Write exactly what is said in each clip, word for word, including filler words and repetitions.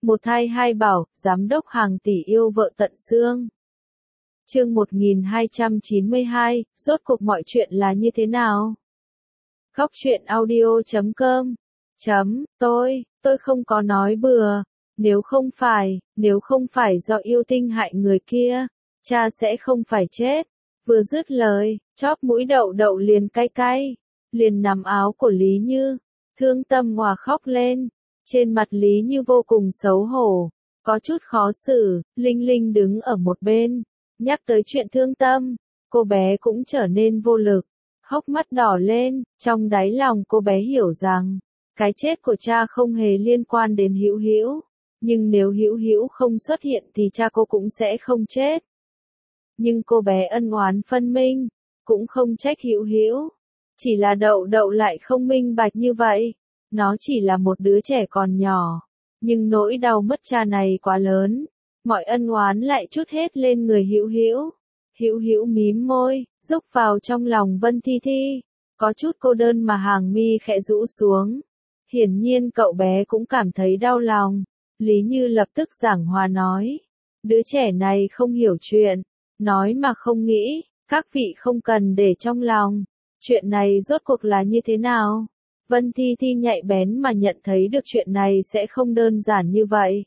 Một thai hai bảo, giám đốc hàng tỷ yêu vợ tận xương. Chương một nghìn hai trăm chín mươi hai, rốt cuộc mọi chuyện là như thế nào? Góc truyện audio chấm com chấm, tôi, tôi không có nói bừa. Nếu không phải, nếu không phải do yêu tinh hại người kia, cha sẽ không phải chết. Vừa dứt lời, chóp mũi đậu đậu liền cay cay, liền nắm áo của Lý Như, thương tâm hòa khóc lên. Trên mặt Lý Như vô cùng xấu hổ, có chút khó xử. Linh Linh đứng ở một bên, nhắc tới chuyện thương tâm, cô bé cũng trở nên vô lực, hốc mắt đỏ lên. Trong đáy lòng cô bé hiểu rằng, cái chết của cha không hề liên quan đến Hữu Hữu, nhưng nếu Hữu Hữu không xuất hiện thì cha cô cũng sẽ không chết. Nhưng cô bé ân oán phân minh, cũng không trách Hữu Hữu, chỉ là đậu đậu lại không minh bạch như vậy. Nó chỉ là một đứa trẻ còn nhỏ, nhưng nỗi đau mất cha này quá lớn, mọi ân oán lại trút hết lên người Hữu Hữu. Hữu Hữu mím môi, rúc vào trong lòng Vân Thi Thi, có chút cô đơn mà hàng mi khẽ rũ xuống. Hiển nhiên cậu bé cũng cảm thấy đau lòng. Lý Như lập tức giảng hòa nói, đứa trẻ này không hiểu chuyện, nói mà không nghĩ, các vị không cần để trong lòng. Chuyện này rốt cuộc là như thế nào? Vân Thi Thi nhạy bén mà nhận thấy được chuyện này sẽ không đơn giản như vậy.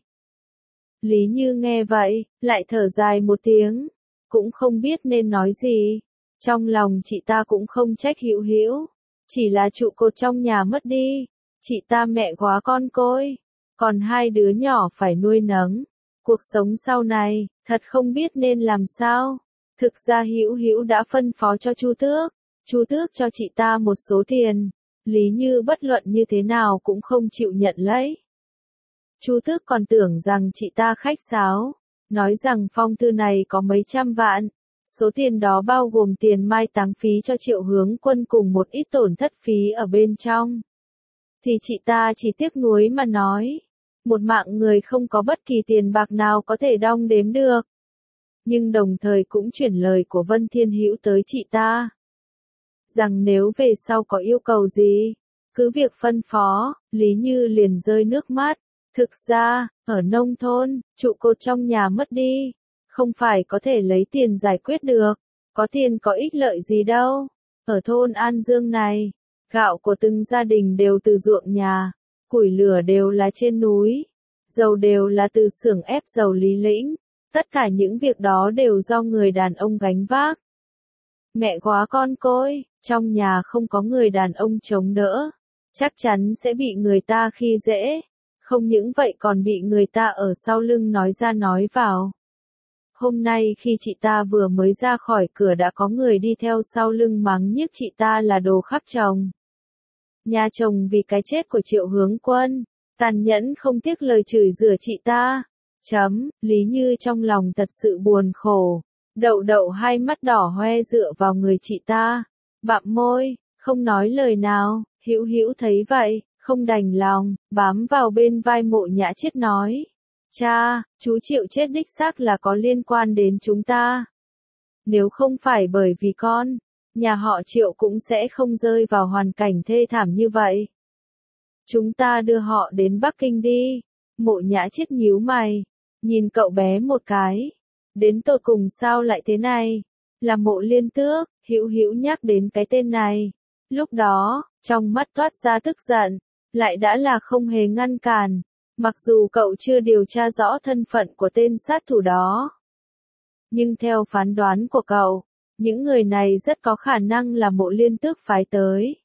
Lý Như nghe vậy, lại thở dài một tiếng, cũng không biết nên nói gì. Trong lòng chị ta cũng không trách Hữu Hữu, chỉ là trụ cột trong nhà mất đi, chị ta mẹ quá con côi, còn hai đứa nhỏ phải nuôi nấng. Cuộc sống sau này, thật không biết nên làm sao. Thực ra Hữu Hữu đã phân phó cho Chu Tước, Chu Tước cho chị ta một số tiền. Lý Như bất luận như thế nào cũng không chịu nhận lấy. Chu Tước còn tưởng rằng chị ta khách sáo, nói rằng phong thư này có mấy trăm vạn, số tiền đó bao gồm tiền mai táng phí cho Triệu Hướng Quân cùng một ít tổn thất phí ở bên trong. Thì chị ta chỉ tiếc nuối mà nói, một mạng người không có bất kỳ tiền bạc nào có thể đong đếm được. Nhưng đồng thời cũng chuyển lời của Vân Thiên Hữu tới chị ta, rằng nếu về sau có yêu cầu gì, cứ việc phân phó. Lý Như liền rơi nước mắt. Thực ra, ở nông thôn, trụ cột trong nhà mất đi, không phải có thể lấy tiền giải quyết được, có tiền có ích lợi gì đâu. Ở thôn An Dương này, gạo của từng gia đình đều từ ruộng nhà, củi lửa đều là trên núi, dầu đều là từ xưởng ép dầu Lý Lĩnh, tất cả những việc đó đều do người đàn ông gánh vác. Mẹ quá con côi, trong nhà không có người đàn ông chống đỡ, chắc chắn sẽ bị người ta khi dễ, không những vậy còn bị người ta ở sau lưng nói ra nói vào. Hôm nay khi chị ta vừa mới ra khỏi cửa đã có người đi theo sau lưng mắng nhiếc chị ta là đồ khắc chồng. Nhà chồng vì cái chết của Triệu Hướng Quân, tàn nhẫn không tiếc lời chửi rủa chị ta. Chấm, Lý Như trong lòng thật sự buồn khổ. Đậu đậu hai mắt đỏ hoe dựa vào người chị ta, bặm môi, không nói lời nào. Hữu Hữu thấy vậy, không đành lòng, bám vào bên vai Mộ Nhã Chiết nói, cha, chú Triệu chết đích xác là có liên quan đến chúng ta. Nếu không phải bởi vì con, nhà họ Triệu cũng sẽ không rơi vào hoàn cảnh thê thảm như vậy. Chúng ta đưa họ đến Bắc Kinh đi. Mộ Nhã Chiết nhíu mày, nhìn cậu bé một cái. Đến tột cùng sao lại thế này? Là Mộ Liên Tước. Hữu Hữu nhắc đến cái tên này. Lúc đó, trong mắt toát ra tức giận, lại đã là không hề ngăn cản. Mặc dù cậu chưa điều tra rõ thân phận của tên sát thủ đó, nhưng theo phán đoán của cậu, những người này rất có khả năng là Mộ Liên Tước phái tới.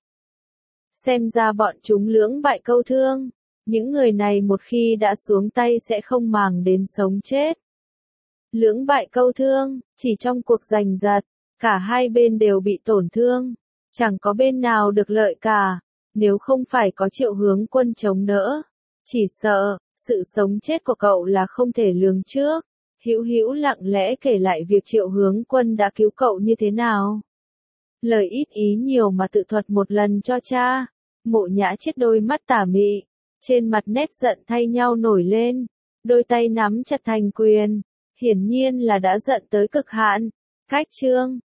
Xem ra bọn chúng lưỡng bại câu thương. Những người này một khi đã xuống tay sẽ không màng đến sống chết. Lưỡng bại câu thương, chỉ trong cuộc giành giật, cả hai bên đều bị tổn thương, chẳng có bên nào được lợi cả. Nếu không phải có Triệu Hướng Quân chống đỡ, chỉ sợ, sự sống chết của cậu là không thể lường trước. Hữu Hữu lặng lẽ kể lại việc Triệu Hướng Quân đã cứu cậu như thế nào. Lời ít ý nhiều mà tự thuật một lần cho cha. Mộ Nhã Chiết đôi mắt tà mị, trên mặt nét giận thay nhau nổi lên, đôi tay nắm chặt thành quyền, hiển nhiên là đã giận tới cực hạn. Cách chương